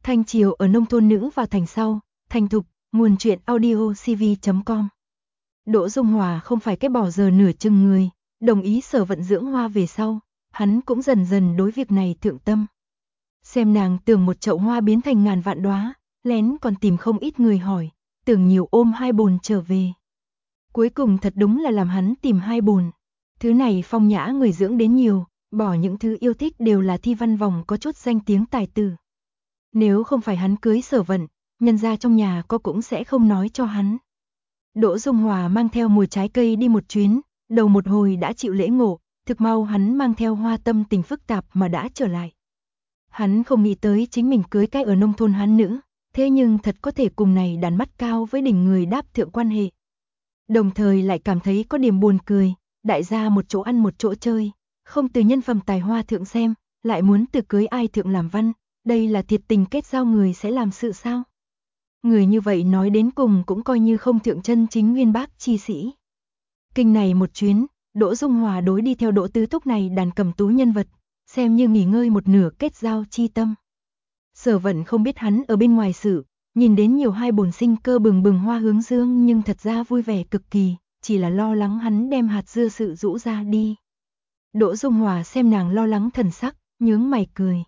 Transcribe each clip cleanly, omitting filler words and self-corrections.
Thanh Triều ở nông thôn nữ vào thành sau, thành thục, nguồn truyện audio cv.com. Đỗ Dung Hòa không phải cái bỏ giờ nửa chừng người, đồng ý Sở Vận dưỡng hoa về sau, hắn cũng dần dần đối việc này thượng tâm. Xem nàng tưởng một chậu hoa biến thành ngàn vạn đóa, lén còn tìm không ít người hỏi, tưởng nhiều ôm 2 bồn trở về. Cuối cùng thật đúng là làm hắn tìm 2 bồn. Thứ này phong nhã người dưỡng đến nhiều, bỏ những thứ yêu thích đều là thi văn vòng có chút danh tiếng tài tử. Nếu không phải hắn cưới Sở Vận, nhân gia trong nhà có cũng sẽ không nói cho hắn. Đỗ Dung Hòa mang theo mùi trái cây đi một chuyến, đầu một hồi đã chịu lễ ngộ, thực mau hắn mang theo hoa tâm tình phức tạp mà đã trở lại. Hắn không nghĩ tới chính mình cưới cái ở nông thôn hắn nữ, thế nhưng thật có thể cùng này đàn mắt cao với đỉnh người đáp thượng quan hệ. Đồng thời lại cảm thấy có điểm buồn cười, đại gia một chỗ ăn một chỗ chơi, không từ nhân phẩm tài hoa thượng xem, lại muốn từ cưới ai thượng làm văn, đây là thiệt tình kết giao người sẽ làm sự sao? Người như vậy nói đến cùng cũng coi như không thượng chân chính nguyên bác chi sĩ. Kinh này một chuyến, Đỗ Dung Hòa đối đi theo Đỗ Tứ Thúc này đàn cầm tú nhân vật, xem như nghỉ ngơi một nửa kết giao chi tâm. Sở Vận không biết hắn ở bên ngoài sự, nhìn đến nhiều 2 bồn sinh cơ bừng bừng hoa hướng dương nhưng thật ra vui vẻ cực kỳ, chỉ là lo lắng hắn đem hạt dưa sự rũ ra đi. Đỗ Dung Hòa xem nàng lo lắng thần sắc, nhướng mày cười.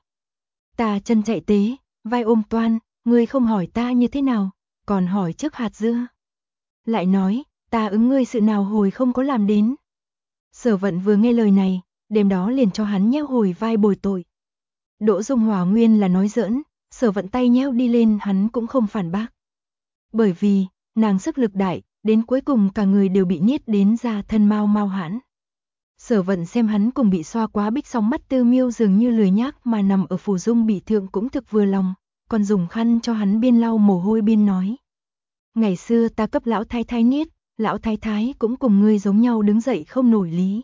Ta chân chạy tế, vai ôm toan, ngươi không hỏi ta như thế nào, còn hỏi trước hạt dưa. Lại nói, ta ứng ngươi sự nào hồi không có làm đến. Sở Vận vừa nghe lời này, đêm đó liền cho hắn nheo hồi vai bồi tội. Đỗ Dung Hòa nguyên là nói giỡn, Sở Vận tay nheo đi lên hắn cũng không phản bác. Bởi vì, nàng sức lực đại, đến cuối cùng cả người đều bị niết đến ra thân mau mau hãn. Sở Vận xem hắn cùng bị xoa quá bích sóng mắt tư miêu dường như lười nhác mà nằm ở phủ dung bị thượng cũng thực vừa lòng, còn dùng khăn cho hắn biên lau mồ hôi biên nói. Ngày xưa ta cấp lão thái thái niết, lão thái thái cũng cùng ngươi giống nhau đứng dậy không nổi lý.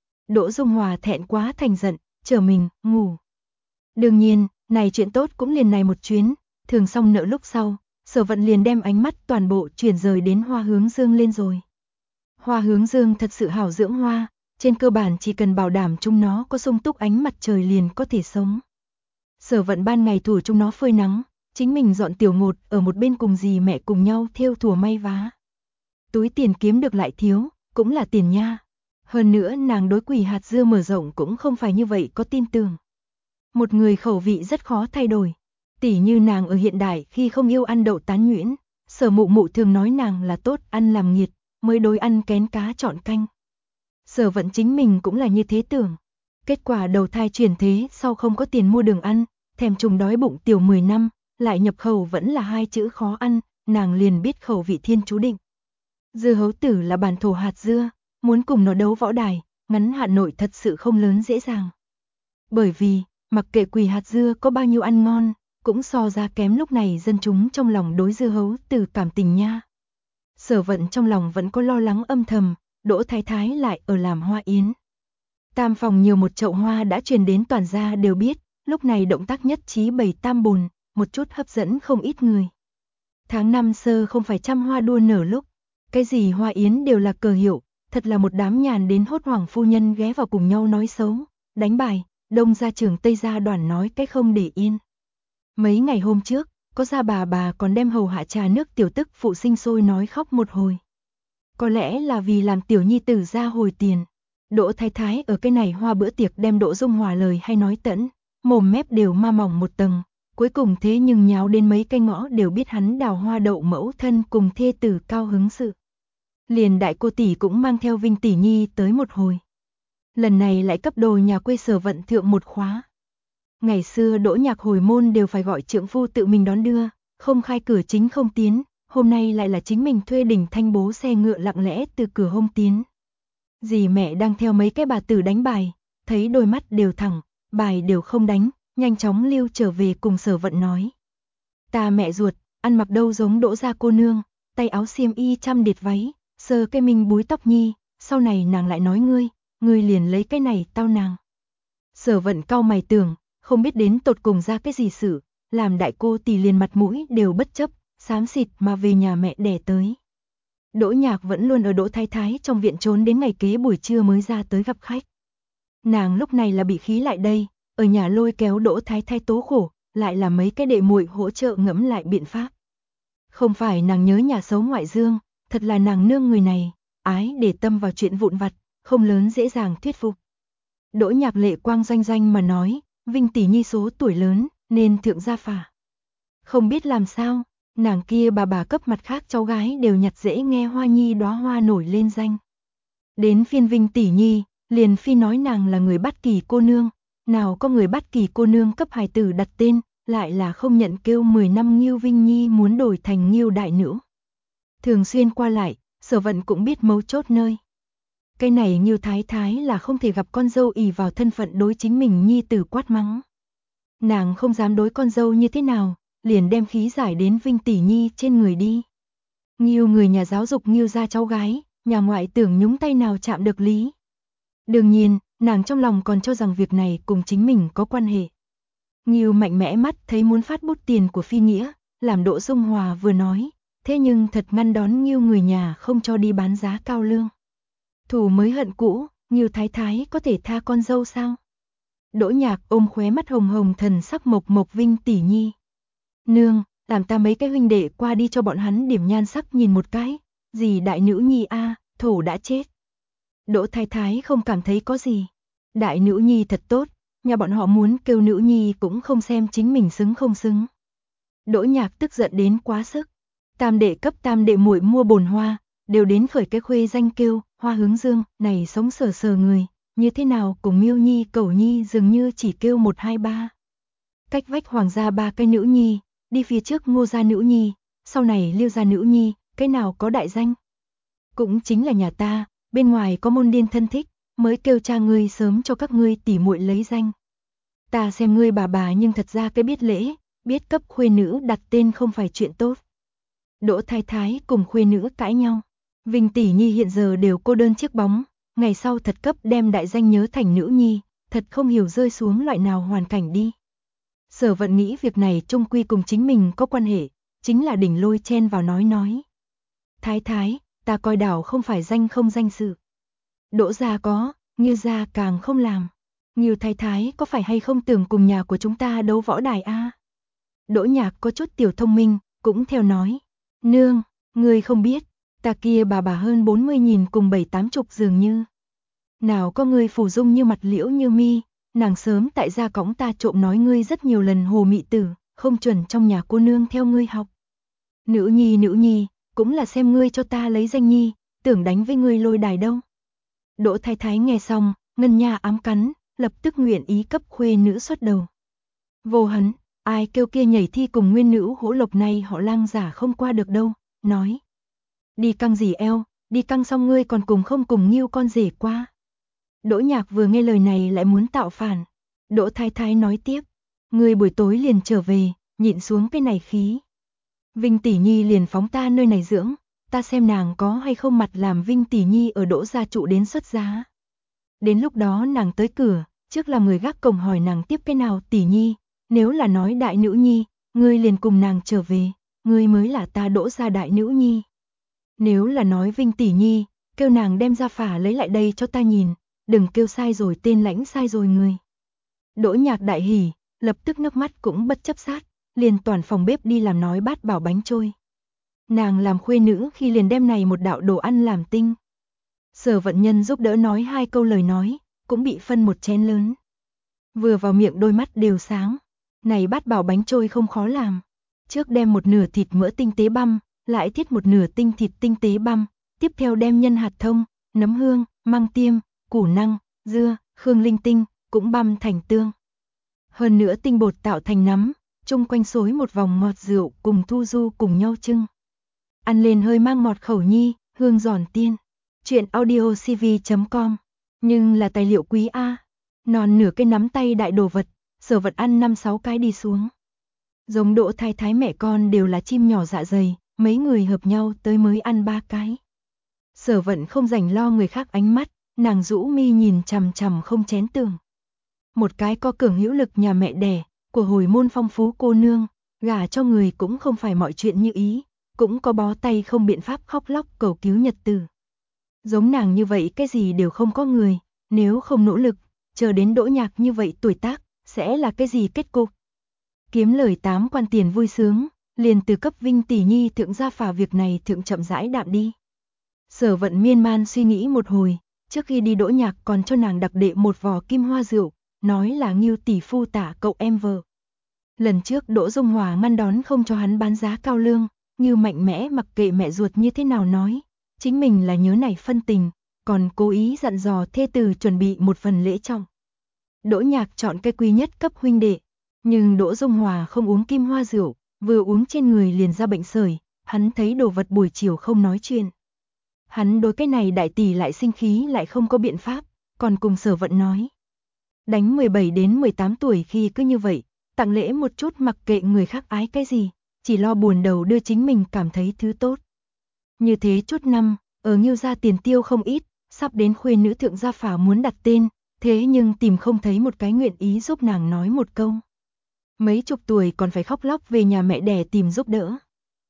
Đỗ Dung Hòa thẹn quá thành giận, trở mình, ngủ. Đương nhiên, này chuyện tốt cũng liền này một chuyến, thường xong nợ lúc sau, Sở Vận liền đem ánh mắt toàn bộ chuyển rời đến hoa hướng dương lên rồi. Hoa hướng dương thật sự hảo dưỡng hoa, trên cơ bản chỉ cần bảo đảm chúng nó có sung túc ánh mặt trời liền có thể sống. Sở Vận ban ngày thủ chúng nó phơi nắng, chính mình dọn tiểu ngột ở một bên cùng dì mẹ cùng nhau thêu thùa may vá. Túi tiền kiếm được lại thiếu, cũng là tiền nha. Hơn nữa nàng đối quỷ hạt dưa mở rộng cũng không phải như vậy có tin tưởng. Một người khẩu vị rất khó thay đổi. Tỉ như nàng ở hiện đại khi không yêu ăn đậu tán nhuyễn, Sở mụ mụ thường nói nàng là tốt ăn làm nghiệt, mới đối ăn kén cá chọn canh. Sở Vận chính mình cũng là như thế tưởng. Kết quả đầu thai chuyển thế sau không có tiền mua đường ăn, thèm trùng đói bụng tiểu 10 năm, lại nhập khẩu vẫn là 2 chữ khó ăn, nàng liền biết khẩu vị thiên chú định. Dưa hấu tử là bản thổ hạt dưa, muốn cùng nó đấu võ đài, ngắn hạn nội thật sự không lớn dễ dàng. Bởi vì, mặc kệ quỳ hạt dưa có bao nhiêu ăn ngon, cũng so ra kém lúc này dân chúng trong lòng đối dưa hấu tử cảm tình nha. Sở Vận trong lòng vẫn có lo lắng âm thầm, Đỗ Thái Thái lại ở làm hoa yến. Tam phòng nhiều một chậu hoa đã truyền đến toàn gia đều biết, lúc này động tác nhất trí bày tam bồn, một chút hấp dẫn không ít người. Tháng 5 sơ không phải trăm hoa đua nở lúc, cái gì hoa yến đều là cờ hiệu, thật là một đám nhàn đến hốt hoảng phu nhân ghé vào cùng nhau nói xấu, đánh bài, đông gia trưởng tây gia đoàn nói cái không để yên. Mấy ngày hôm trước, có gia bà còn đem hầu hạ trà nước tiểu tức phụ sinh sôi nói khóc một hồi. Có lẽ là vì làm tiểu nhi tử ra hồi tiền. Đỗ Thái Thái ở cái này hoa bữa tiệc đem Đỗ Dung Hòa lời hay nói tẫn, mồm mép đều ma mỏng một tầng, cuối cùng thế nhưng nháo đến mấy cây ngõ đều biết hắn đào hoa đậu mẫu thân cùng thê tử cao hứng sự. Liền đại cô tỷ cũng mang theo Vinh tỷ nhi tới một hồi. Lần này lại cấp đồ nhà quê Sở Vận thượng một khóa. Ngày xưa Đỗ Nhạc hồi môn đều phải gọi trượng phu tự mình đón đưa, không khai cửa chính không tiến, hôm nay lại là chính mình thuê đỉnh thanh bố xe ngựa lặng lẽ từ cửa hông tiến. Dì mẹ đang theo mấy cái bà tử đánh bài, thấy đôi mắt đều thẳng, bài đều không đánh, nhanh chóng lưu trở về cùng Sở Vận nói. Ta mẹ ruột, ăn mặc đâu giống Đỗ gia cô nương, tay áo xiêm y trăm điệt váy, sờ cái mình búi tóc nhi, sau này nàng lại nói ngươi liền lấy cái này tao nàng. Sở Vận cau mày tưởng, không biết đến tột cùng ra cái gì sự, làm đại cô tỷ liền mặt mũi đều bất chấp, xám xịt mà về nhà mẹ đẻ tới. Đỗ Nhạc vẫn luôn ở Đỗ Thái Thái trong viện trốn đến ngày kế buổi trưa mới ra tới gặp khách. Nàng lúc này là bị khí lại đây, ở nhà lôi kéo Đỗ Thái Thái tố khổ, lại là mấy cái đệ muội hỗ trợ ngẫm lại biện pháp. Không phải nàng nhớ nhà xấu ngoại dương, thật là nàng nương người này, ái để tâm vào chuyện vụn vặt, không lớn dễ dàng thuyết phục. Đỗ Nhạc lệ quang doanh doanh mà nói, Vinh tỷ nhi số tuổi lớn, nên thượng gia phả. Không biết làm sao, nàng kia bà cấp mặt khác cháu gái đều nhặt dễ nghe Hoa Nhi đóa hoa nổi lên danh. Đến phiên Vinh tỷ nhi, liền phi nói nàng là người Bát Kỳ cô nương, nào có người Bát Kỳ cô nương cấp hài tử đặt tên, lại là không nhận kêu 10 năm Ngưu Vinh Nhi muốn đổi thành Ngưu đại nữ. Thường xuyên qua lại, Sở Vận cũng biết mấu chốt nơi. Cái này Ngưu thái thái là không thể gặp con dâu ỷ vào thân phận đối chính mình nhi tử quát mắng. Nàng không dám đối con dâu như thế nào, liền đem khí giải đến Vinh tỷ nhi trên người đi. Ngưu người nhà giáo dục Ngưu gia cháu gái, nhà ngoại tưởng nhúng tay nào chạm được lý. Đương nhiên, nàng trong lòng còn cho rằng việc này cùng chính mình có quan hệ. Ngưu mạnh mẽ mắt thấy muốn phát bút tiền của Phi Nghĩa, làm Đỗ Dung Hòa vừa nói, thế nhưng thật ngăn đón Ngưu người nhà không cho đi bán giá cao lương. Thù mới hận cũ, Ngưu thái thái có thể tha con dâu sao? Đỗ Nhạc ôm khóe mắt hồng hồng thần sắc Mộc Mộc Vinh tỷ nhi. Nương, làm ta mấy cái huynh đệ qua đi cho bọn hắn điểm nhan sắc nhìn một cái, gì đại nữ nhi a, thổ đã chết. Đỗ thái thái không cảm thấy có gì. Đại nữ nhi thật tốt, nhà bọn họ muốn kêu nữ nhi cũng không xem chính mình xứng không xứng. Đỗ Nhạc tức giận đến quá sức. Tam đệ cấp tam đệ muội mua bồn hoa, đều đến khởi cái khuê danh kêu, Hoa Hướng Dương, này sống sờ sờ người, như thế nào cùng Miêu Nhi, Cẩu Nhi dường như chỉ kêu 1 2 3. Cách vách Hoàng gia 3 cái nữ nhi, đi phía trước Ngô gia nữ nhi, sau này Liêu gia nữ nhi, cái nào có đại danh? Cũng chính là nhà ta, bên ngoài có môn điên thân thích, mới kêu cha ngươi sớm cho các ngươi tỉ muội lấy danh. Ta xem ngươi bà nhưng thật ra cái biết lễ, biết cấp khuê nữ đặt tên không phải chuyện tốt. Đỗ thái thái cùng khuê nữ cãi nhau. Vinh tỷ nhi hiện giờ đều cô đơn chiếc bóng, ngày sau thật cấp đem đại danh nhớ thành nữ nhi, thật không hiểu rơi xuống loại nào hoàn cảnh đi. Sở Vận nghĩ việc này chung quy cùng chính mình có quan hệ, chính là đỉnh lôi chen vào nói. Thái thái, ta coi đảo không phải danh không danh sự. Đỗ gia có, Ngưu gia càng không làm. Ngưu thái thái có phải hay không tưởng cùng nhà của chúng ta đấu võ đài a? Đỗ Nhạc có chút tiểu thông minh, cũng theo nói. Nương, ngươi không biết, ta kia bà hơn 40 nhìn cùng 7-80 dường như. Nào có ngươi phủ dung như mặt liễu như mi, nàng sớm tại gia cõng ta trộm nói ngươi rất nhiều lần hồ mị tử, không chuẩn trong nhà cô nương theo ngươi học. Nữ nhi, cũng là xem ngươi cho ta lấy danh nhi, tưởng đánh với ngươi lôi đài đâu. Đỗ thái thái nghe xong, ngân nha ám cắn, lập tức nguyện ý cấp khuê nữ xuất đầu. Vô hấn, ai kêu kia nhảy thi cùng nguyên nữ hỗ lộc này họ Lang giả không qua được đâu, nói. Đi căng gì eo, đi căng xong ngươi còn cùng không cùng Ngưu con rể qua. Đỗ Nhạc vừa nghe lời này lại muốn tạo phản. Đỗ thái thái nói tiếp, ngươi buổi tối liền trở về, nhịn xuống cái này khí. Vinh tỷ nhi liền phóng ta nơi này dưỡng, ta xem nàng có hay không mặt làm Vinh tỷ nhi ở Đỗ gia trụ đến xuất giá. Đến lúc đó nàng tới cửa, trước là người gác cổng hỏi nàng tiếp cái nào tỷ nhi, nếu là nói đại nữ nhi, ngươi liền cùng nàng trở về, ngươi mới là ta Đỗ gia đại nữ nhi. Nếu là nói Vinh tỷ nhi, kêu nàng đem ra phả lấy lại đây cho ta nhìn, đừng kêu sai rồi tên lãnh sai rồi người. Đỗ Nhạc đại hỉ, lập tức nước mắt cũng bất chấp sát, liền toàn phòng bếp đi làm nói bát bảo bánh trôi. Nàng làm khuê nữ khi liền đem này một đạo đồ ăn làm tinh. Sở Vận Nhân giúp đỡ nói 2 câu lời nói, cũng bị phân một chén lớn. Vừa vào miệng đôi mắt đều sáng. Này bát bảo bánh trôi không khó làm. Trước đem một nửa thịt mỡ tinh tế băm, lại thiết một nửa tinh thịt tinh tế băm, tiếp theo đem nhân hạt thông, nấm hương, măng tiêm, củ năng, dưa, khương linh tinh, cũng băm thành tương. Hơn nữa tinh bột tạo thành nắm, chung quanh xối một vòng ngọt rượu cùng thu du cùng nhau trưng. Ăn lên hơi mang ngọt khẩu nhi, hương giòn tiên. Chuyện audiocv.com. Nhưng là tài liệu quý a. Non nửa cái nắm tay đại đồ vật, Sở Vận ăn 5-6 cái đi xuống. Giống Đỗ thái thái mẹ con đều là chim nhỏ dạ dày, mấy người hợp nhau tới mới ăn 3 cái. Sở Vận không rảnh lo người khác ánh mắt, nàng rũ mi nhìn chằm chằm không chén tường. Một cái có cường hữu lực nhà mẹ đẻ, của hồi môn phong phú cô nương, gả cho người cũng không phải mọi chuyện như ý, cũng có bó tay không biện pháp khóc lóc cầu cứu nhật tử. Giống nàng như vậy cái gì đều không có người, nếu không nỗ lực, chờ đến Đỗ Nhạc như vậy tuổi tác, sẽ là cái gì kết cục? kiếm lời 8 quan tiền vui sướng, liền từ cấp Vinh tỷ nhi thượng gia phả việc này thượng chậm rãi đạm đi. Sở Vận miên man suy nghĩ một hồi, trước khi đi Đỗ Nhạc còn cho nàng đặc đệ một vò kim hoa rượu, nói là Ngưu tỷ phu tả cậu em vợ. Lần trước Đỗ Dung Hòa ngăn đón không cho hắn bán giá cao lương, như mạnh mẽ mặc kệ mẹ ruột như thế nào nói, chính mình là nhớ này phân tình, còn cố ý dặn dò thê tử chuẩn bị một phần lễ trọng. Đỗ Nhạc chọn cây quý nhất cấp huynh đệ, nhưng Đỗ Dung Hòa không uống kim hoa rượu, vừa uống trên người liền ra bệnh sởi, hắn thấy đồ vật buổi chiều không nói chuyện. Hắn đối cái này đại tỷ lại sinh khí lại không có biện pháp, còn cùng Sở Vận nói. Đánh 17 đến 18 tuổi khi cứ như vậy, tặng lễ một chút mặc kệ người khác ái cái gì, chỉ lo buồn đầu đưa chính mình cảm thấy thứ tốt. Như thế chút năm, ở Ngưu gia tiền tiêu không ít, sắp đến khuê nữ thượng gia phả muốn đặt tên, thế nhưng tìm không thấy một cái nguyện ý giúp nàng nói một câu. Mấy chục tuổi còn phải khóc lóc về nhà mẹ đẻ tìm giúp đỡ.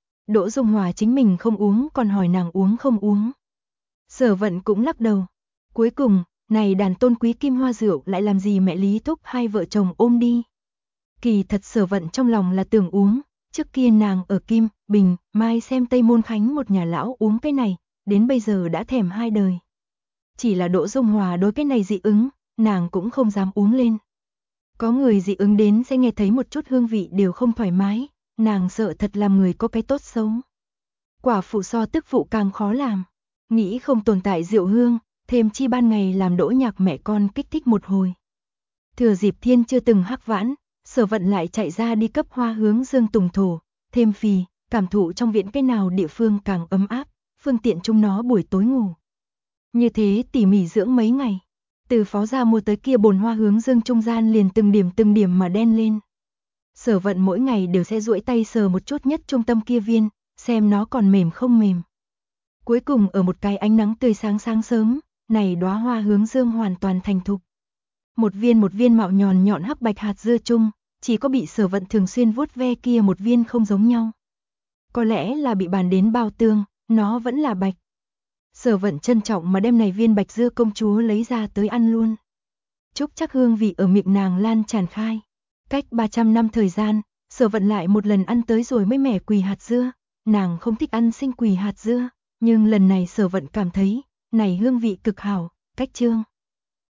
Đỗ Dung Hòa chính mình không uống còn hỏi nàng uống không uống. Sở Vận cũng lắc đầu. Cuối cùng, này đàn tôn quý kim hoa rượu lại làm gì mẹ Lý Thúc hai vợ chồng ôm đi. Kỳ thật Sở Vận trong lòng là tưởng uống, trước kia nàng ở Kim, Bình, Mai xem Tây Môn Khánh một nhà lão uống cái này, đến bây giờ đã thèm hai đời. Chỉ là Đỗ Dung Hòa đối cái này dị ứng, nàng cũng không dám uống lên. Có người dị ứng đến sẽ nghe thấy một chút hương vị đều không thoải mái, nàng sợ thật làm người có cái tốt xấu. Quả phụ so tức phụ càng khó làm, nghĩ không tồn tại rượu hương, thêm chi ban ngày làm Đỗ Nhạc mẹ con kích thích một hồi. Thừa dịp thiên chưa từng hắc vãn, Sở Vận lại chạy ra đi cấp hoa hướng dương tùng thổ, thêm phì, cảm thụ trong viện cái nào địa phương càng ấm áp, phương tiện chúng nó buổi tối ngủ. Như thế tỉ mỉ dưỡng mấy ngày, từ phó gia mua tới kia bồn hoa hướng dương trung gian liền từng điểm mà đen lên. Sở Vận mỗi ngày đều sẽ duỗi tay sờ một chút nhất trung tâm kia viên, xem nó còn mềm không mềm. Cuối cùng ở một cái ánh nắng tươi sáng sáng sớm, này đóa hoa hướng dương hoàn toàn thành thục. Một viên mạo nhọn nhọn hắc bạch hạt dưa chung, chỉ có bị Sở Vận thường xuyên vuốt ve kia một viên không giống nhau. Có lẽ là bị bàn đến bao tương, nó vẫn là bạch. Sở Vận trân trọng mà đem này viên bạch dưa công chúa lấy ra tới ăn luôn. Chúc chắc hương vị ở miệng nàng lan tràn khai. Cách 300 năm thời gian, Sở Vận lại một lần ăn tới rồi mới mẻ quỳ hạt dưa. Nàng không thích ăn sinh quỳ hạt dưa, nhưng lần này Sở Vận cảm thấy, này hương vị cực hảo, cách trương.